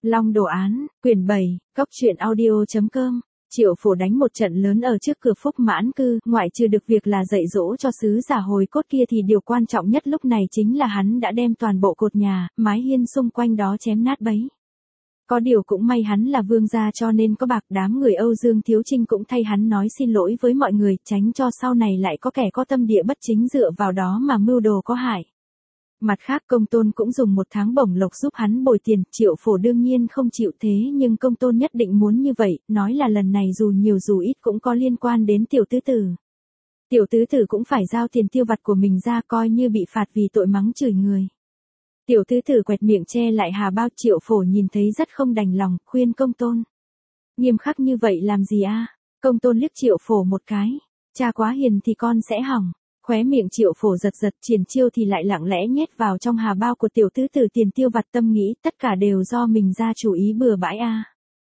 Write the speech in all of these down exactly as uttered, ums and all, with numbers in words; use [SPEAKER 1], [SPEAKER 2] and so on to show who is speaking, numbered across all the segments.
[SPEAKER 1] Long đồ án, quyển bảy, góc truyện audio chấm com. Triệu Phổ đánh một trận lớn ở trước cửa Phúc Mãn Cư, ngoại trừ được việc là dạy dỗ cho sứ giả hồi cốt kia thì điều quan trọng nhất lúc này chính là hắn đã đem toàn bộ cột nhà, mái hiên xung quanh đó chém nát bấy. Có điều cũng may hắn là vương gia cho nên có bạc, đám người Âu Dương Thiếu Trinh cũng thay hắn nói xin lỗi với mọi người, tránh cho sau này lại có kẻ có tâm địa bất chính dựa vào đó mà mưu đồ có hại. Mặt khác Công Tôn cũng dùng một tháng bổng lộc giúp hắn bồi tiền, Triệu Phổ đương nhiên không chịu thế nhưng Công Tôn nhất định muốn như vậy, nói là lần này dù nhiều dù ít cũng có liên quan đến tiểu tứ tử. Tiểu tứ tử cũng phải giao tiền tiêu vặt của mình ra, coi như bị phạt vì tội mắng chửi người. Tiểu tứ tử quẹt miệng che lại hà bao, Triệu Phổ nhìn thấy rất không đành lòng, khuyên Công Tôn. Nghiêm khắc như vậy làm gì a? Công Tôn liếc Triệu Phổ một cái, cha quá hiền thì con sẽ hỏng. Khóe miệng Triệu Phổ giật giật, triển chiêu thì lại lặng lẽ nhét vào trong hà bao của tiểu tứ tử tiền tiêu vặt, tâm nghĩ tất cả đều do mình ra chủ ý bừa bãi a.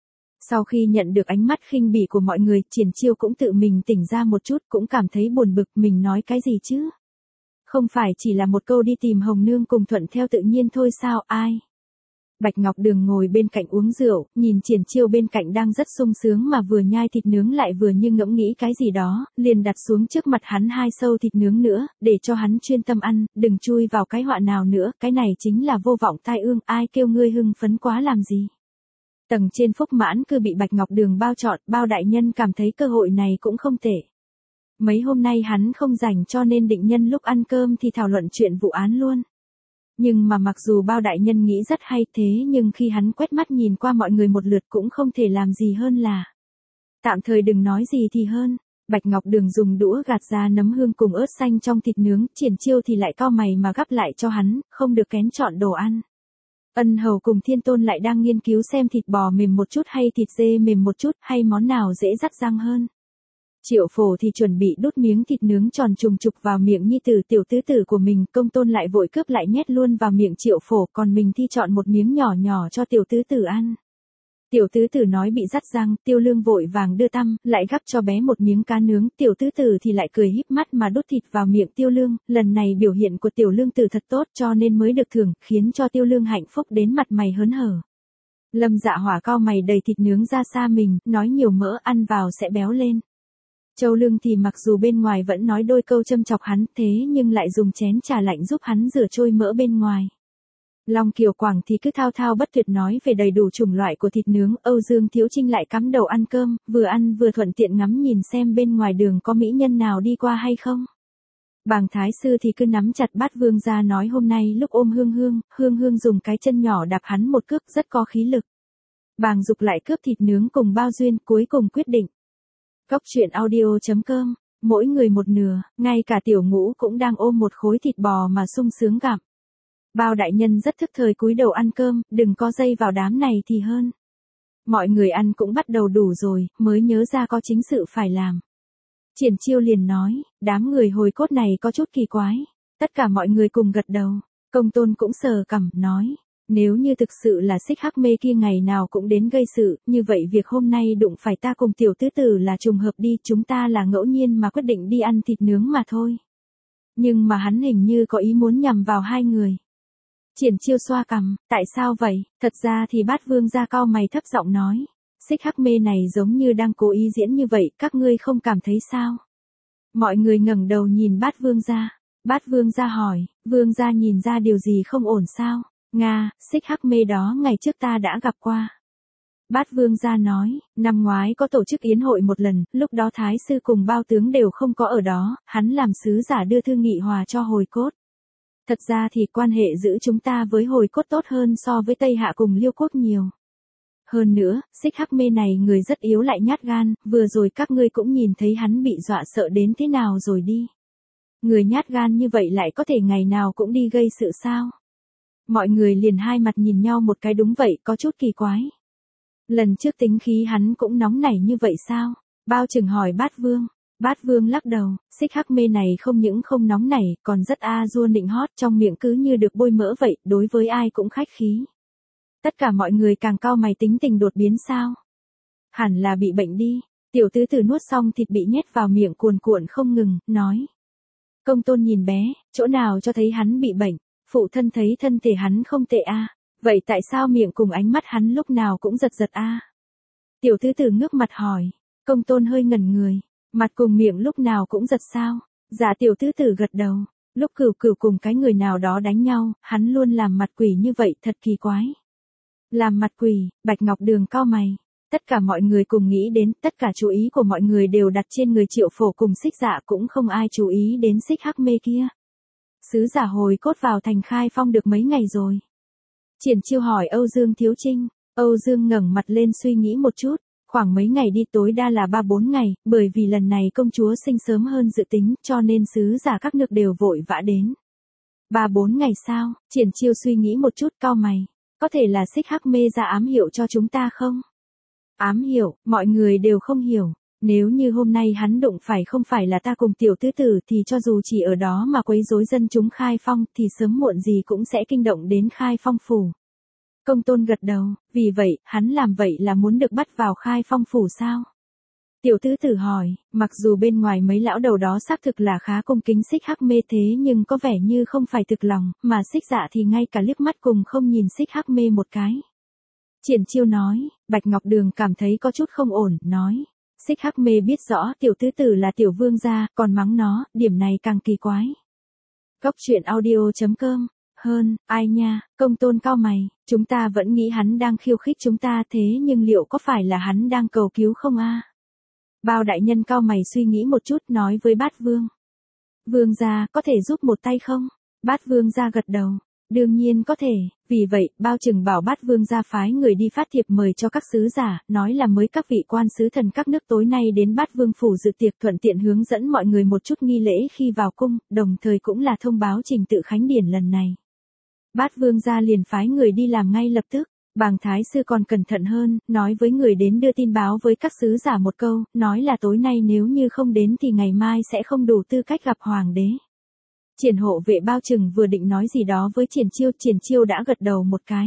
[SPEAKER 1] Sau khi nhận được ánh mắt khinh bỉ của mọi người, triển chiêu cũng tự mình tỉnh ra một chút, cũng cảm thấy buồn bực, mình nói cái gì chứ? Không phải chỉ là một câu đi tìm Hồng Nương cùng thuận theo tự nhiên thôi sao, ai? Bạch Ngọc Đường ngồi bên cạnh uống rượu, nhìn Triển Chiêu bên cạnh đang rất sung sướng mà vừa nhai thịt nướng lại vừa như ngẫm nghĩ cái gì đó, liền đặt xuống trước mặt hắn hai sâu thịt nướng nữa, để cho hắn chuyên tâm ăn, đừng chui vào cái họa nào nữa, cái này chính là vô vọng tai ương, ai kêu ngươi hưng phấn quá làm gì. Tầng trên Phúc Mãn Cư bị Bạch Ngọc Đường bao trọn, bao đại nhân cảm thấy cơ hội này cũng không tệ. Mấy hôm nay hắn không rảnh cho nên định nhân lúc ăn cơm thì thảo luận chuyện vụ án luôn. Nhưng mà mặc dù bao đại nhân nghĩ rất hay thế nhưng khi hắn quét mắt nhìn qua mọi người một lượt cũng không thể làm gì hơn là. Tạm thời đừng nói gì thì hơn. Bạch Ngọc Đường dùng đũa gạt ra nấm hương cùng ớt xanh trong thịt nướng, Triển Chiêu thì lại cau mày mà gắp lại cho hắn, không được kén chọn đồ ăn. Ân Hầu cùng Thiên Tôn lại đang nghiên cứu xem thịt bò mềm một chút hay thịt dê mềm một chút hay món nào dễ dắt răng hơn. Triệu Phổ thì chuẩn bị đút miếng thịt nướng tròn trùng trục vào miệng nhi tử tiểu tứ tử của mình, Công Tôn lại vội cướp lại nhét luôn vào miệng Triệu Phổ, còn mình thì chọn một miếng nhỏ nhỏ cho tiểu tứ tử ăn. Tiểu tứ tử nói bị rắt răng, Tiêu Lương vội vàng đưa tăm, lại gắp cho bé một miếng cá nướng, tiểu tứ tử thì lại cười híp mắt mà đút thịt vào miệng Tiêu Lương, lần này biểu hiện của tiểu lương tử thật tốt cho nên mới được thưởng, khiến cho Tiêu Lương hạnh phúc đến mặt mày hớn hở. Lâm Dạ Hỏa cau mày đầy thịt nướng ra xa mình, nói nhiều mỡ ăn vào sẽ béo lên. Châu Lương thì mặc dù bên ngoài vẫn nói đôi câu châm chọc hắn thế nhưng lại dùng chén trà lạnh giúp hắn rửa trôi mỡ bên ngoài. Long Kiều Quảng thì cứ thao thao bất tuyệt nói về đầy đủ chủng loại của thịt nướng, Âu Dương Thiếu Trinh lại cắm đầu ăn cơm, vừa ăn vừa thuận tiện ngắm nhìn xem bên ngoài đường có mỹ nhân nào đi qua hay không. Bàng Thái Sư thì cứ nắm chặt bát vương ra nói hôm nay lúc ôm Hương Hương, Hương Hương dùng cái chân nhỏ đạp hắn một cước rất có khí lực. Bàng Dục lại cướp thịt nướng cùng Bao Duyên, cuối cùng quyết định. Góc truyện audio chấm com, mỗi người một nửa, ngay cả Tiểu Ngũ cũng đang ôm một khối thịt bò mà sung sướng gặm. Bao đại nhân rất thức thời cúi đầu ăn cơm, đừng có dây vào đám này thì hơn. Mọi người ăn cũng bắt đầu đủ rồi, mới nhớ ra có chính sự phải làm. Triển Chiêu liền nói, đám người hồi cốt này có chút kỳ quái. Tất cả mọi người cùng gật đầu, Công Tôn cũng sờ cằm, nói. Nếu như thực sự là Xích Hắc Mê kia ngày nào cũng đến gây sự, như vậy việc hôm nay đụng phải ta cùng tiểu tứ tử là trùng hợp đi, chúng ta là ngẫu nhiên mà quyết định đi ăn thịt nướng mà thôi. Nhưng mà hắn hình như có ý muốn nhằm vào hai người. Triển Chiêu xoa cằm, tại sao vậy? Thật ra thì Bát Vương gia cau mày thấp giọng nói, Xích Hắc Mê này giống như đang cố ý diễn như vậy, các ngươi không cảm thấy sao? Mọi người ngẩng đầu nhìn Bát Vương gia. Bát Vương gia hỏi, Vương gia nhìn ra điều gì không ổn sao? Nga, Xích Hắc Mê đó ngày trước ta đã gặp qua. Bát Vương gia nói, năm ngoái có tổ chức yến hội một lần, lúc đó Thái Sư cùng Bao Tướng đều không có ở đó, hắn làm sứ giả đưa thư nghị hòa cho hồi cốt. Thật ra thì quan hệ giữa chúng ta với hồi cốt tốt hơn so với Tây Hạ cùng Liêu Quốc nhiều. Hơn nữa, Xích Hắc Mê này người rất yếu lại nhát gan, vừa rồi các ngươi cũng nhìn thấy hắn bị dọa sợ đến thế nào rồi đi. Người nhát gan như vậy lại có thể ngày nào cũng đi gây sự sao? Mọi người liền hai mặt nhìn nhau một cái, đúng vậy, có chút kỳ quái. Lần trước tính khí hắn cũng nóng nảy như vậy sao? Bao Trừng hỏi Bát Vương. Bát Vương lắc đầu, Xích Hắc Mê này không những không nóng nảy, còn rất a dua nịnh hót, trong miệng cứ như được bôi mỡ vậy, đối với ai cũng khách khí. Tất cả mọi người càng cau mày, tính tình đột biến sao? Hẳn là bị bệnh đi. Tiểu tứ tử nuốt xong thịt bị nhét vào miệng cuồn cuộn không ngừng, nói. Công Tôn nhìn bé, chỗ nào cho thấy hắn bị bệnh. Phụ thân thấy thân thể hắn không tệ a. Vậy tại sao miệng cùng ánh mắt hắn lúc nào cũng giật giật a? Tiểu tứ tử ngước mặt hỏi. Công tôn hơi ngẩn người. Mặt cùng miệng lúc nào cũng giật sao? Dạ tiểu tứ tử gật đầu. Lúc Cửu Cửu cùng cái người nào đó đánh nhau, hắn luôn làm mặt quỷ như vậy, thật kỳ quái. Làm mặt quỷ, Bạch Ngọc Đường cau mày. Tất cả mọi người cùng nghĩ đến, tất cả chú ý của mọi người đều đặt trên người Triệu Phổ cùng Xích Dạ, cũng không ai chú ý đến Xích Hắc Mê kia. Sứ giả hồi cốt vào thành Khai Phong được mấy ngày rồi? Triển Chiêu hỏi Âu Dương Thiếu Trinh. Âu Dương ngẩng mặt lên suy nghĩ một chút. Khoảng mấy ngày đi, tối đa là ba bốn ngày, bởi vì lần này công chúa sinh sớm hơn dự tính, cho nên sứ giả các nước đều vội vã đến. ba bốn ngày sao? Triển Chiêu suy nghĩ một chút, cau mày. Có thể là Xích Hắc Mê ra ám hiệu cho chúng ta không? Ám hiệu, mọi người đều không hiểu. Nếu như hôm nay hắn đụng phải không phải là ta cùng tiểu tứ tử thì cho dù chỉ ở đó mà quấy rối dân chúng Khai Phong thì sớm muộn gì cũng sẽ kinh động đến Khai Phong phủ. Công tôn gật đầu, vì vậy, hắn làm vậy là muốn được bắt vào Khai Phong phủ sao? Tiểu tứ tử hỏi, mặc dù bên ngoài mấy lão đầu đó xác thực là khá cung kính Xích Hắc Mê thế nhưng có vẻ như không phải thực lòng, mà Xích Dạ thì ngay cả liếc mắt cùng không nhìn Xích Hắc Mê một cái. Triển Chiêu nói, Bạch Ngọc Đường cảm thấy có chút không ổn, nói. Xích Hắc Mê biết rõ tiểu tứ tử là tiểu vương gia, còn mắng nó, điểm này càng kỳ quái. Góc truyện audio chấm com. Hơn, ai nha, công tôn cau mày, chúng ta vẫn nghĩ hắn đang khiêu khích chúng ta thế nhưng liệu có phải là hắn đang cầu cứu không a? Bao đại nhân cau mày suy nghĩ một chút nói với Bát Vương. Vương gia, có thể giúp một tay không? Bát Vương gia gật đầu. Đương nhiên có thể, vì vậy, Bao Trừng bảo Bát Vương gia phái người đi phát thiệp mời cho các sứ giả, nói là mới các vị quan sứ thần các nước tối nay đến Bát Vương phủ dự tiệc, thuận tiện hướng dẫn mọi người một chút nghi lễ khi vào cung, đồng thời cũng là thông báo trình tự khánh điển lần này. Bát Vương gia liền phái người đi làm ngay lập tức. Bàng Thái sư còn cẩn thận hơn, nói với người đến đưa tin báo với các sứ giả một câu, nói là tối nay nếu như không đến thì ngày mai sẽ không đủ tư cách gặp hoàng đế. Triển hộ vệ Bao Trừng vừa định nói gì đó với Triển Chiêu, Triển Chiêu đã gật đầu một cái.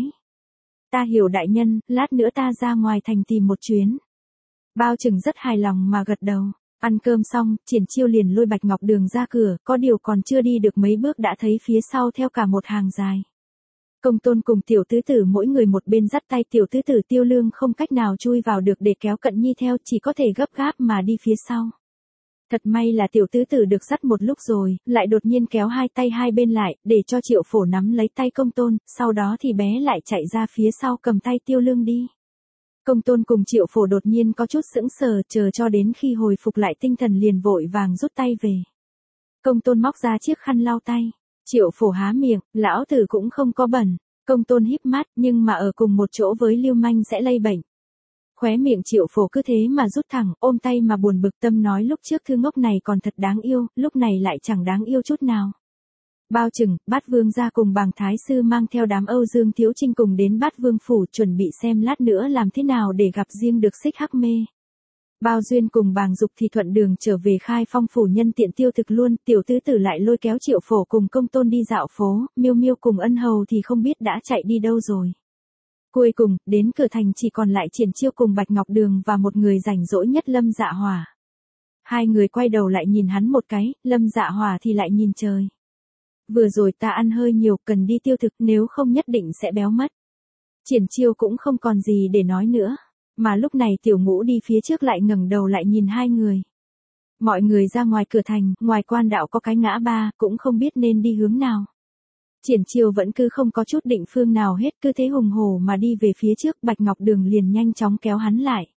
[SPEAKER 1] Ta hiểu đại nhân, lát nữa ta ra ngoài thành tìm một chuyến. Bao Trừng rất hài lòng mà gật đầu. Ăn cơm xong, Triển Chiêu liền lôi Bạch Ngọc Đường ra cửa, có điều còn chưa đi được mấy bước đã thấy phía sau theo cả một hàng dài. Công tôn cùng tiểu tứ tử mỗi người một bên dắt tay, tiểu tứ tử Tiêu Lương không cách nào chui vào được để kéo Cận Nhi theo, chỉ có thể gấp gáp mà đi phía sau. Thật may là tiểu tứ tử được dắt một lúc rồi, lại đột nhiên kéo hai tay hai bên lại, để cho Triệu Phổ nắm lấy tay công tôn, sau đó thì bé lại chạy ra phía sau cầm tay Tiêu Lương đi. Công tôn cùng Triệu Phổ đột nhiên có chút sững sờ, chờ cho đến khi hồi phục lại tinh thần liền vội vàng rút tay về. Công tôn móc ra chiếc khăn lau tay. Triệu Phổ há miệng, lão tử cũng không có bẩn. Công tôn híp mắt, nhưng mà ở cùng một chỗ với lưu manh sẽ lây bệnh. Khóe miệng Triệu Phổ cứ thế mà rút thẳng, ôm tay mà buồn bực, tâm nói lúc trước thư ngốc này còn thật đáng yêu, lúc này lại chẳng đáng yêu chút nào. Bao Trừng, Bát Vương gia cùng Bàng Thái sư mang theo đám Âu Dương Thiếu Trinh cùng đến Bát Vương phủ, chuẩn bị xem lát nữa làm thế nào để gặp riêng được Xích Hắc Mê. Bao Duyên cùng Bàng Dục thì thuận đường trở về Khai Phong phủ nhân tiện tiêu thực luôn, tiểu tứ tử lại lôi kéo Triệu Phổ cùng công tôn đi dạo phố, Miêu Miêu cùng Ân Hầu thì không biết đã chạy đi đâu rồi. Cuối cùng, đến cửa thành chỉ còn lại Triển Chiêu cùng Bạch Ngọc Đường và một người rảnh rỗi nhất Lâm Dạ Hỏa. Hai người quay đầu lại nhìn hắn một cái, Lâm Dạ Hỏa thì lại nhìn trời. Vừa rồi ta ăn hơi nhiều, cần đi tiêu thực, nếu không nhất định sẽ béo mất. Triển Chiêu cũng không còn gì để nói nữa. Mà lúc này Tiểu Ngũ đi phía trước lại ngẩng đầu lại nhìn hai người. Mọi người ra ngoài cửa thành, ngoài quan đạo có cái ngã ba, cũng không biết nên đi hướng nào. Triển Chiêu vẫn cứ không có chút định phương nào hết, cứ thế hùng hổ mà đi về phía trước, Bạch Ngọc Đường liền nhanh chóng kéo hắn lại.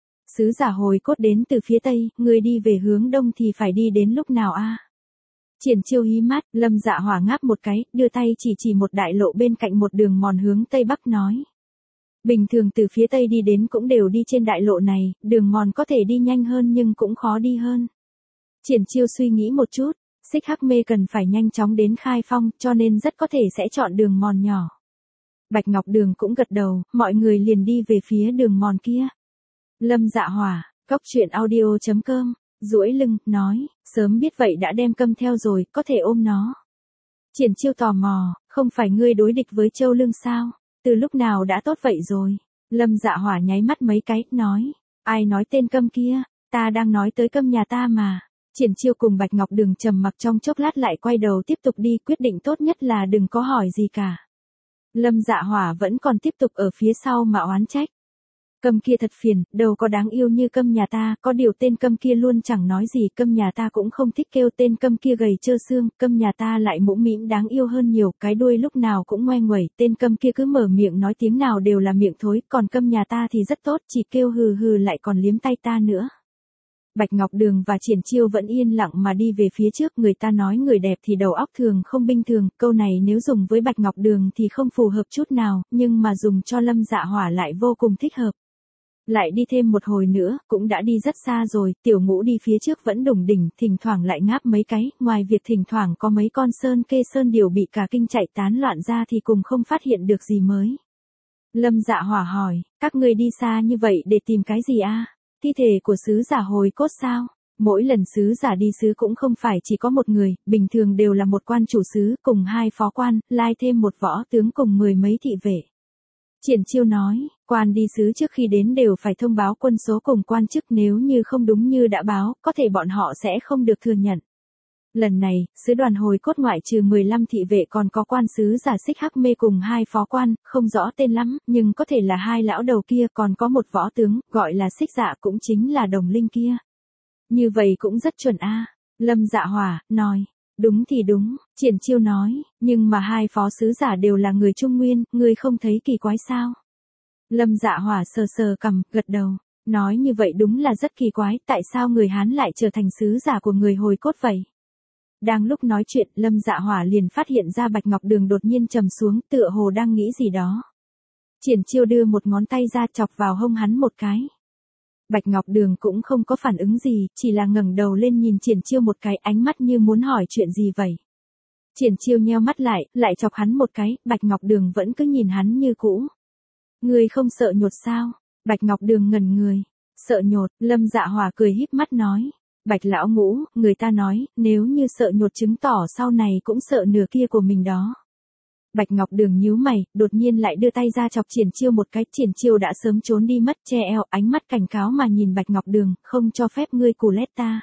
[SPEAKER 1] Sứ giả hồi cốt đến từ phía tây, người đi về hướng đông thì phải đi đến lúc nào a? À? Triển Chiêu hí mắt, Lâm Dạ Hỏa ngáp một cái, đưa tay chỉ chỉ một đại lộ bên cạnh một đường mòn hướng tây bắc nói. Bình thường từ phía tây đi đến cũng đều đi trên đại lộ này, đường mòn có thể đi nhanh hơn nhưng cũng khó đi hơn. Triển Chiêu suy nghĩ một chút, Xích Hắc Mê cần phải nhanh chóng đến Khai Phong, cho nên rất có thể sẽ chọn đường mòn nhỏ. Bạch Ngọc Đường cũng gật đầu, mọi người liền đi về phía đường mòn kia. Lâm Dạ Hỏa, góc truyện audio chấm com, duỗi lưng, nói, sớm biết vậy đã đem Câm theo rồi, có thể ôm nó. Triển Chiêu tò mò, không phải ngươi đối địch với Châu Lương sao? Từ lúc nào đã tốt vậy rồi? Lâm Dạ Hỏa nháy mắt mấy cái, nói, ai nói tên Câm kia, ta đang nói tới Câm nhà ta mà. Triển Chiêu cùng Bạch Ngọc Đường trầm mặc trong chốc lát lại quay đầu tiếp tục đi, quyết định tốt nhất là đừng có hỏi gì cả. Lâm Dạ Hỏa vẫn còn tiếp tục ở phía sau mà oán trách. Câm kia thật phiền, đâu có đáng yêu như câm nhà ta, có điều tên câm kia luôn chẳng nói gì, câm nhà ta cũng không thích kêu tên câm kia gầy trơ xương, câm nhà ta lại mũm mĩm đáng yêu hơn nhiều, cái đuôi lúc nào cũng ngoe nguẩy, tên câm kia cứ mở miệng nói tiếng nào đều là miệng thối, còn câm nhà ta thì rất tốt, chỉ kêu hừ hừ lại còn liếm tay ta nữa. Bạch Ngọc Đường và Triển Chiêu vẫn yên lặng mà đi về phía trước, người ta nói người đẹp thì đầu óc thường không bình thường, câu này nếu dùng với Bạch Ngọc Đường thì không phù hợp chút nào, nhưng mà dùng cho Lâm Dạ Hỏa lại vô cùng thích hợp. Lại đi thêm một hồi nữa, cũng đã đi rất xa rồi, Tiểu Ngũ đi phía trước vẫn đủng đỉnh, thỉnh thoảng lại ngáp mấy cái, ngoài việc thỉnh thoảng có mấy con sơn kê sơn điểu bị cả kinh chạy tán loạn ra thì cùng không phát hiện được gì mới. Lâm Dạ Hỏa hỏi, các ngươi đi xa như vậy để tìm cái gì a? Thi thể của sứ giả hồi cốt sao? Mỗi lần sứ giả đi sứ cũng không phải chỉ có một người, bình thường đều là một quan chủ sứ cùng hai phó quan, lai thêm một võ tướng cùng mười mấy thị vệ. Triển Chiêu nói, quan đi sứ trước khi đến đều phải thông báo quân số cùng quan chức, nếu như không đúng như đã báo, có thể bọn họ sẽ không được thừa nhận. Lần này, sứ đoàn hồi cốt ngoại trừ mười lăm thị vệ còn có quan sứ giả Xích Hắc Mê cùng hai phó quan, không rõ tên lắm, nhưng có thể là hai lão đầu kia, còn có một võ tướng, gọi là Xích Dạ cũng chính là đồng linh kia. Như vậy cũng rất chuẩn a. Lâm Dạ Hỏa nói. Đúng thì đúng, Triển Chiêu nói, nhưng mà hai phó sứ giả đều là người Trung Nguyên, ngươi không thấy kỳ quái sao? Lâm Dạ Hỏa sờ sờ cằm, gật đầu, nói như vậy đúng là rất kỳ quái, tại sao người Hán lại trở thành sứ giả của người hồi cốt vậy? Đang lúc nói chuyện, Lâm Dạ Hỏa liền phát hiện ra Bạch Ngọc Đường đột nhiên trầm xuống, tựa hồ đang nghĩ gì đó. Triển Chiêu đưa một ngón tay ra chọc vào hông hắn một cái. Bạch Ngọc Đường cũng không có phản ứng gì, chỉ là ngẩng đầu lên nhìn Triển Chiêu một cái, ánh mắt như muốn hỏi chuyện gì vậy. Triển Chiêu nheo mắt lại, lại chọc hắn một cái, Bạch Ngọc Đường vẫn cứ nhìn hắn như cũ. Ngươi không sợ nhột sao? Bạch Ngọc Đường ngẩn người. Sợ nhột, Lâm Dạ Hỏa cười híp mắt nói. Bạch lão ngũ, người ta nói, nếu như sợ nhột chứng tỏ sau này cũng sợ nửa kia của mình đó. Bạch Ngọc Đường nhíu mày, đột nhiên lại đưa tay ra chọc Triển Chiêu một cái, Triển Chiêu đã sớm trốn đi mất, che eo, ánh mắt cảnh cáo mà nhìn Bạch Ngọc Đường, không cho phép ngươi cù lét ta.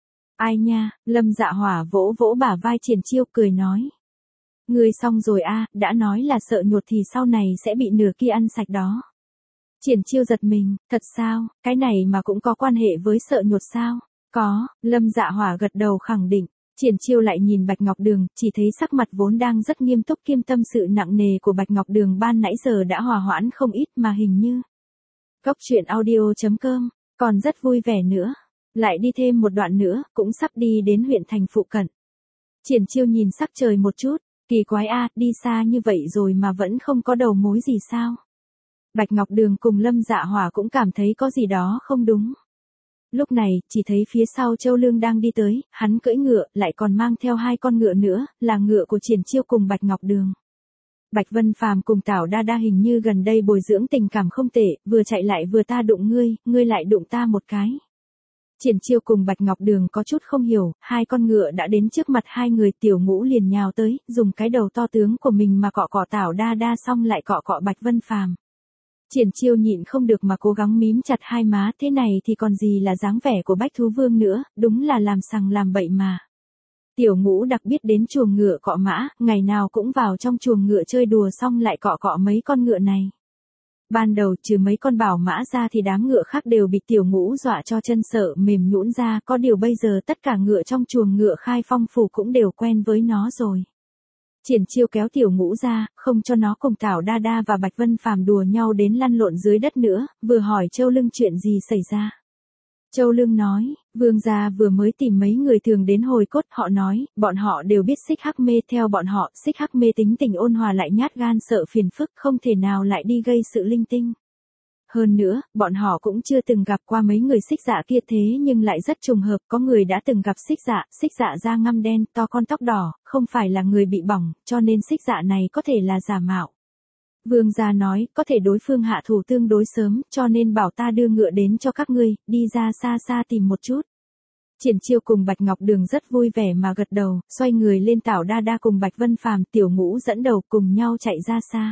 [SPEAKER 1] Ai nha, Lâm Dạ Hỏa vỗ vỗ bả vai Triển Chiêu cười nói. Ngươi xong rồi a, đã nói là sợ nhột thì sau này sẽ bị nửa kia ăn sạch đó. Triển Chiêu giật mình, thật sao, cái này mà cũng có quan hệ với sợ nhột sao? Có, Lâm Dạ Hỏa gật đầu khẳng định. Triển Chiêu lại nhìn Bạch Ngọc Đường, chỉ thấy sắc mặt vốn đang rất nghiêm túc kiêm tâm sự nặng nề của Bạch Ngọc Đường ban nãy giờ đã hòa hoãn không ít mà hình như. Cốc truyện audio chấm com, còn rất vui vẻ nữa. Lại đi thêm một đoạn nữa, cũng sắp đi đến huyện thành phụ cận. Triển Chiêu nhìn sắc trời một chút, kỳ quái a, đi xa như vậy rồi mà vẫn không có đầu mối gì sao? Bạch Ngọc Đường cùng Lâm Dạ Hỏa cũng cảm thấy có gì đó không đúng. Lúc này, chỉ thấy phía sau Châu Lương đang đi tới, hắn cưỡi ngựa, lại còn mang theo hai con ngựa nữa, là ngựa của Triển Chiêu cùng Bạch Ngọc Đường. Bạch Vân Phàm cùng Tảo Đa Đa hình như gần đây bồi dưỡng tình cảm không tệ, vừa chạy lại vừa ta đụng ngươi, ngươi lại đụng ta một cái. Triển Chiêu cùng Bạch Ngọc Đường có chút không hiểu, hai con ngựa đã đến trước mặt hai người, Tiểu Ngũ liền nhào tới, dùng cái đầu to tướng của mình mà cọ cọ Tảo Đa Đa xong lại cọ cọ Bạch Vân Phàm. Triển Chiêu nhịn không được mà cố gắng mím chặt hai má, thế này thì còn gì là dáng vẻ của Bách Thú Vương nữa, đúng là làm sằng làm bậy mà. Tiểu Ngũ đặc biết đến chuồng ngựa cọ mã, ngày nào cũng vào trong chuồng ngựa chơi đùa xong lại cọ cọ mấy con ngựa này. Ban đầu trừ mấy con bảo mã ra thì đám ngựa khác đều bị Tiểu Ngũ dọa cho chân sợ mềm nhũn ra, có điều bây giờ tất cả ngựa trong chuồng ngựa Khai Phong phủ cũng đều quen với nó rồi. Triển Chiêu kéo Tiểu Ngũ ra, không cho nó cùng Tảo Đa Đa và Bạch Vân Phàm đùa nhau đến lăn lộn dưới đất nữa, vừa hỏi Châu Lương chuyện gì xảy ra. Châu Lương nói, vương gia vừa mới tìm mấy người thường đến hồi cốt, họ nói, bọn họ đều biết Xích Hắc Mê, theo bọn họ, Xích Hắc Mê tính tình ôn hòa lại nhát gan sợ phiền phức, không thể nào lại đi gây sự linh tinh. Hơn nữa, bọn họ cũng chưa từng gặp qua mấy người Xích Dạ kia, thế nhưng lại rất trùng hợp, có người đã từng gặp Xích Dạ, Xích Dạ da ngăm đen, to con tóc đỏ, không phải là người bị bỏng, cho nên Xích Dạ này có thể là giả mạo. Vương gia nói, có thể đối phương hạ thủ tương đối sớm, cho nên bảo ta đưa ngựa đến cho các ngươi, đi ra xa xa tìm một chút. Triển Chiêu cùng Bạch Ngọc Đường rất vui vẻ mà gật đầu, xoay người lên Tảo Đa Đa cùng Bạch Vân Phàm, Tiểu Ngũ dẫn đầu cùng nhau chạy ra xa.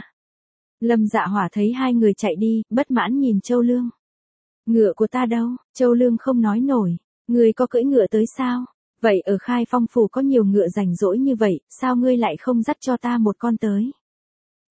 [SPEAKER 1] Lâm Dạ Hỏa thấy hai người chạy đi, bất mãn nhìn Châu Lương. Ngựa của ta đâu? Châu Lương không nói nổi. Ngươi có cưỡi ngựa tới sao? Vậy ở Khai Phong phủ có nhiều ngựa rảnh rỗi như vậy, sao ngươi lại không dắt cho ta một con tới?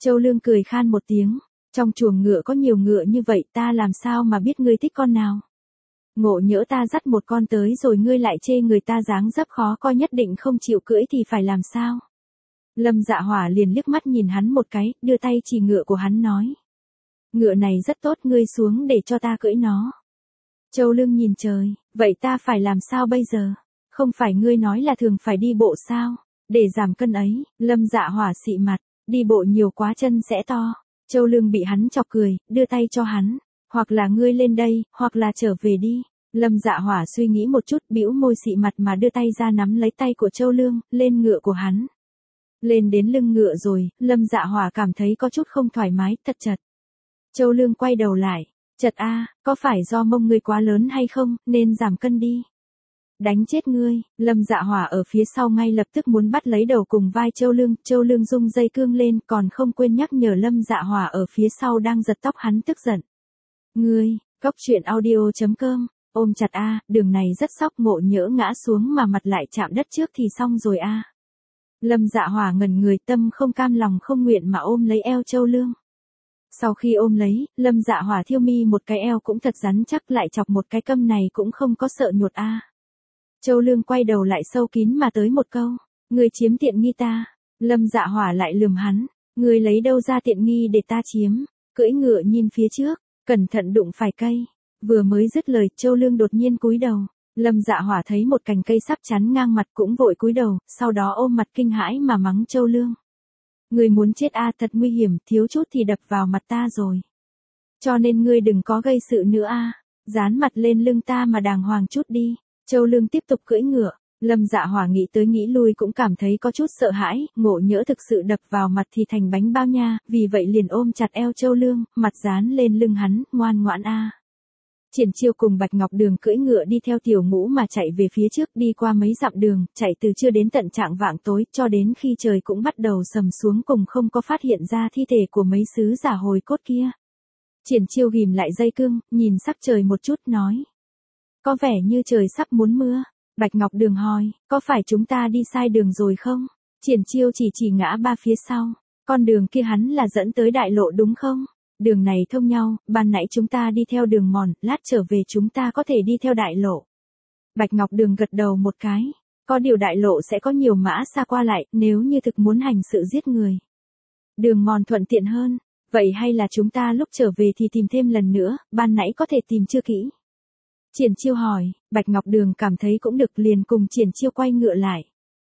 [SPEAKER 1] Châu Lương cười khan một tiếng, trong chuồng ngựa có nhiều ngựa như vậy ta làm sao mà biết ngươi thích con nào. Ngộ nhỡ ta dắt một con tới rồi ngươi lại chê người ta dáng dấp khó coi nhất định không chịu cưỡi thì phải làm sao. Lâm Dạ Hỏa liền liếc mắt nhìn hắn một cái, đưa tay chỉ ngựa của hắn nói. Ngựa này rất tốt, ngươi xuống để cho ta cưỡi nó. Châu Lương nhìn trời, vậy ta phải làm sao bây giờ? Không phải ngươi nói là thường phải đi bộ sao? Để giảm cân ấy, Lâm Dạ Hỏa xị mặt, đi bộ nhiều quá chân sẽ to. Châu Lương bị hắn chọc cười, đưa tay cho hắn. Hoặc là ngươi lên đây, hoặc là trở về đi. Lâm Dạ Hỏa suy nghĩ một chút, bĩu môi xị mặt mà đưa tay ra nắm lấy tay của Châu Lương, lên ngựa của hắn. Lên đến lưng ngựa rồi, Lâm Dạ Hỏa cảm thấy có chút không thoải mái, thật chật. Châu Lương quay đầu lại, chật a, có phải do mông ngươi quá lớn hay không, nên giảm cân đi. Đánh chết ngươi, Lâm Dạ Hỏa ở phía sau ngay lập tức muốn bắt lấy đầu cùng vai Châu Lương, Châu Lương rung dây cương lên còn không quên nhắc nhở Lâm Dạ Hỏa ở phía sau đang giật tóc hắn tức giận. Ngươi, Cóc Truyện Audio chấm com, ôm chặt a, đường này rất sóc ngộ nhỡ ngã xuống mà mặt lại chạm đất trước thì xong rồi a. Lâm Dạ Hỏa ngẩn người tâm không cam lòng không nguyện mà ôm lấy eo Châu Lương. Sau khi ôm lấy, Lâm Dạ Hỏa thiêu mi một cái eo cũng thật rắn chắc lại chọc một cái câm này cũng không có sợ nhột a. Châu Lương quay đầu lại sâu kín mà tới một câu, ngươi chiếm tiện nghi ta. Lâm Dạ Hỏa lại lườm hắn, ngươi lấy đâu ra tiện nghi để ta chiếm, cưỡi ngựa nhìn phía trước, cẩn thận đụng phải cây. Vừa mới dứt lời, Châu Lương đột nhiên cúi đầu. Lâm Dạ Hỏa thấy một cành cây sắp chắn ngang mặt cũng vội cúi đầu, sau đó ôm mặt kinh hãi mà mắng Châu Lương. Ngươi muốn chết a, thật nguy hiểm, thiếu chút thì đập vào mặt ta rồi. Cho nên ngươi đừng có gây sự nữa a, dán mặt lên lưng ta mà đàng hoàng chút đi. Châu Lương tiếp tục cưỡi ngựa, Lâm Dạ Hỏa nghĩ tới nghĩ lui cũng cảm thấy có chút sợ hãi, ngộ nhỡ thực sự đập vào mặt thì thành bánh bao nha, vì vậy liền ôm chặt eo Châu Lương, mặt dán lên lưng hắn, ngoan ngoãn a. Triển Chiêu cùng Bạch Ngọc Đường cưỡi ngựa đi theo Tiểu Ngũ mà chạy về phía trước, đi qua mấy dặm đường, chạy từ trưa đến tận trạng vạng tối, cho đến khi trời cũng bắt đầu sầm xuống cùng không có phát hiện ra thi thể của mấy sứ giả hồi cốt kia. Triển Chiêu ghim lại dây cương, nhìn sắc trời một chút nói. Có vẻ như trời sắp muốn mưa. Bạch Ngọc Đường hỏi, có phải chúng ta đi sai đường rồi không? Triển Chiêu chỉ chỉ ngã ba phía sau. Con đường kia hắn là dẫn tới đại lộ đúng không? Đường này thông nhau, ban nãy chúng ta đi theo đường mòn, lát trở về chúng ta có thể đi theo đại lộ. Bạch Ngọc Đường gật đầu một cái. Có điều đại lộ sẽ có nhiều mã xa qua lại, nếu như thực muốn hành sự giết người. Đường mòn thuận tiện hơn. Vậy hay là chúng ta lúc trở về thì tìm thêm lần nữa, ban nãy có thể tìm chưa kỹ. Triển Chiêu hỏi, Bạch Ngọc Đường cảm thấy cũng được liền cùng Triển Chiêu quay ngựa lại.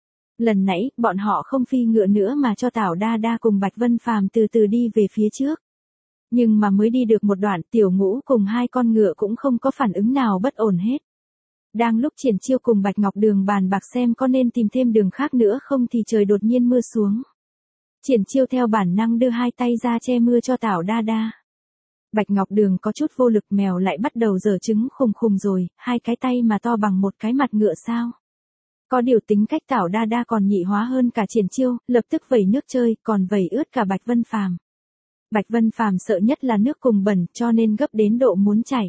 [SPEAKER 1] Lần nãy, bọn họ không phi ngựa nữa mà cho Tảo Đa Đa cùng Bạch Vân Phàm từ từ đi về phía trước. Nhưng mà mới đi được một đoạn, Tiểu Ngũ cùng hai con ngựa cũng không có phản ứng nào bất ổn hết. Đang lúc Triển Chiêu cùng Bạch Ngọc Đường bàn bạc xem có nên tìm thêm đường khác nữa không thì trời đột nhiên mưa xuống. Triển Chiêu theo bản năng đưa hai tay ra che mưa cho Tảo Đa Đa. Bạch Ngọc Đường có chút vô lực, mèo lại bắt đầu giở trứng khùng khùng rồi, hai cái tay mà to bằng một cái mặt ngựa sao. Có điều tính cách Tảo Đa Đa còn nhị hóa hơn cả Triển Chiêu, lập tức vẩy nước chơi, còn vẩy ướt cả Bạch Vân Phàm. Bạch Vân Phàm sợ nhất là nước cùng bẩn, cho nên gấp đến độ muốn chảy.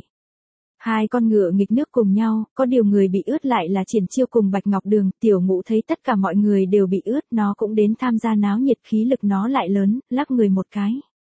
[SPEAKER 1] Hai con ngựa nghịch nước cùng nhau, có điều người bị ướt lại là Triển Chiêu cùng Bạch Ngọc Đường, Tiểu Ngũ thấy tất cả mọi người đều bị ướt, nó cũng đến tham gia náo nhiệt, khí lực nó lại lớn, lắc người một cái.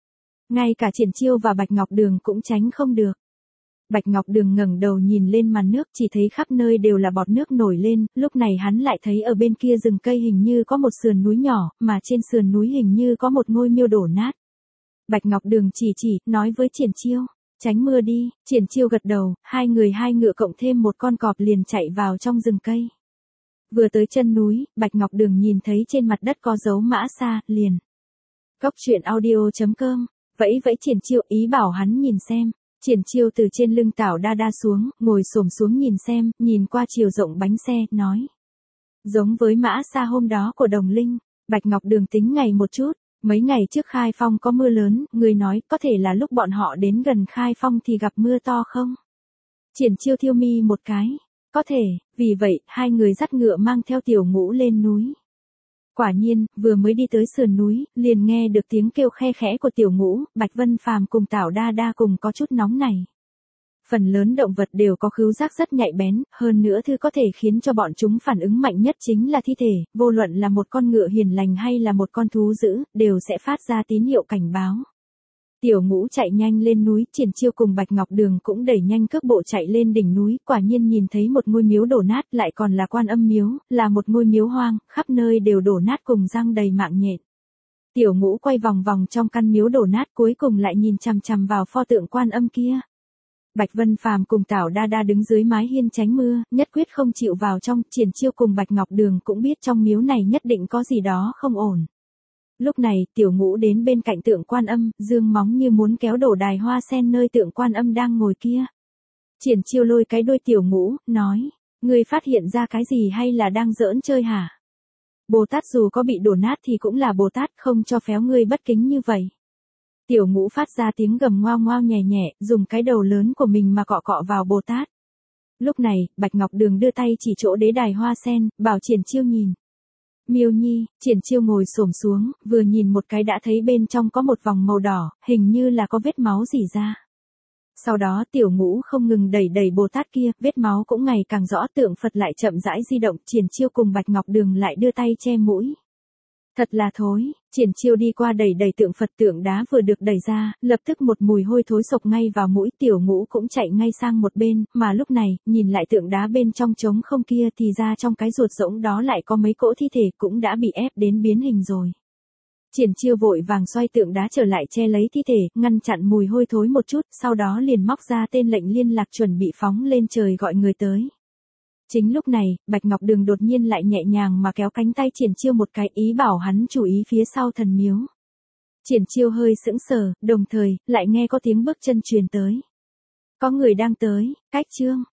[SPEAKER 1] Ngay cả Triển Chiêu và Bạch Ngọc Đường cũng tránh không được. Bạch Ngọc Đường ngẩng đầu nhìn lên màn nước chỉ thấy khắp nơi đều là bọt nước nổi lên, lúc này hắn lại thấy ở bên kia rừng cây hình như có một sườn núi nhỏ, mà trên sườn núi hình như có một ngôi miêu đổ nát. Bạch Ngọc Đường chỉ chỉ, nói với Triển Chiêu, tránh mưa đi. Triển Chiêu gật đầu, hai người hai ngựa cộng thêm một con cọp liền chạy vào trong rừng cây. Vừa tới chân núi, Bạch Ngọc Đường nhìn thấy trên mặt đất có dấu mã xa, liền. Cóc Truyện Audio chấm com, vẫy vẫy Triển Chiêu ý bảo hắn nhìn xem. Triển Chiêu từ trên lưng Tảo Đa Đa xuống, ngồi xổm xuống nhìn xem, nhìn qua chiều rộng bánh xe, nói. Giống với mã xa hôm đó của Đồng Linh. Bạch Ngọc Đường tính ngày một chút. Mấy ngày trước Khai Phong có mưa lớn, người nói có thể là lúc bọn họ đến gần Khai Phong thì gặp mưa to không? Triển Chiêu thiêu mi một cái. Có thể, vì vậy, hai người dắt ngựa mang theo Tiểu Ngũ lên núi. Quả nhiên, vừa mới đi tới sườn núi, liền nghe được tiếng kêu khe khẽ của Tiểu Ngũ, Bạch Vân Phàm cùng Tảo Đa Đa cùng có chút nóng này. Phần lớn động vật đều có khứu giác rất nhạy bén, hơn nữa thứ có thể khiến cho bọn chúng phản ứng mạnh nhất chính là thi thể, vô luận là một con ngựa hiền lành hay là một con thú dữ, đều sẽ phát ra tín hiệu cảnh báo. Tiểu Ngũ chạy nhanh lên núi, Triển Chiêu cùng Bạch Ngọc Đường cũng đẩy nhanh cước bộ chạy lên đỉnh núi, quả nhiên nhìn thấy một ngôi miếu đổ nát, lại còn là Quan Âm miếu, là một ngôi miếu hoang, khắp nơi đều đổ nát cùng răng đầy mạng nhện. Tiểu Ngũ quay vòng vòng trong căn miếu đổ nát, cuối cùng lại nhìn chằm chằm vào pho tượng Quan Âm kia. Bạch Vân Phàm cùng Tảo Đa Đa đứng dưới mái hiên tránh mưa, nhất quyết không chịu vào trong, Triển Chiêu cùng Bạch Ngọc Đường cũng biết trong miếu này nhất định có gì đó không ổn. Lúc này, Tiểu Ngũ đến bên cạnh tượng Quan Âm, dương móng như muốn kéo đổ đài hoa sen nơi tượng Quan Âm đang ngồi kia. Triển Chiêu lôi cái đuôi Tiểu Ngũ, nói, ngươi phát hiện ra cái gì hay là đang giỡn chơi hả? Bồ Tát dù có bị đổ nát thì cũng là Bồ Tát, không cho phép ngươi bất kính như vậy. Tiểu Ngũ phát ra tiếng gầm ngoao ngoao nhẹ nhẹ, dùng cái đầu lớn của mình mà cọ cọ vào Bồ Tát. Lúc này, Bạch Ngọc Đường đưa tay chỉ chỗ đế đài hoa sen, bảo Triển Chiêu nhìn. Miêu Nhi, Triển Chiêu ngồi xổm xuống, vừa nhìn một cái đã thấy bên trong có một vòng màu đỏ, hình như là có vết máu rỉ ra. Sau đó Tiểu Ngũ không ngừng đẩy đẩy Bồ Tát kia, vết máu cũng ngày càng rõ, tượng Phật lại chậm rãi di động, Triển Chiêu cùng Bạch Ngọc Đường lại đưa tay che mũi. Thật là thối, Triển Chiêu đi qua đẩy đẩy tượng Phật, tượng đá vừa được đẩy ra, lập tức một mùi hôi thối sộc ngay vào mũi, Tiểu Ngũ cũng chạy ngay sang một bên, mà lúc này, nhìn lại tượng đá bên trong trống không kia thì ra trong cái ruột rỗng đó lại có mấy cỗ thi thể cũng đã bị ép đến biến hình rồi. Triển Chiêu vội vàng xoay tượng đá trở lại che lấy thi thể, ngăn chặn mùi hôi thối một chút, sau đó liền móc ra tên lệnh liên lạc chuẩn bị phóng lên trời gọi người tới. Chính lúc này, Bạch Ngọc Đường đột nhiên lại nhẹ nhàng mà kéo cánh tay Triển Chiêu một cái, ý bảo hắn chú ý phía sau thần miếu. Triển Chiêu hơi sững sờ, đồng thời, lại nghe có tiếng bước chân truyền tới. Có người đang tới, cách chương.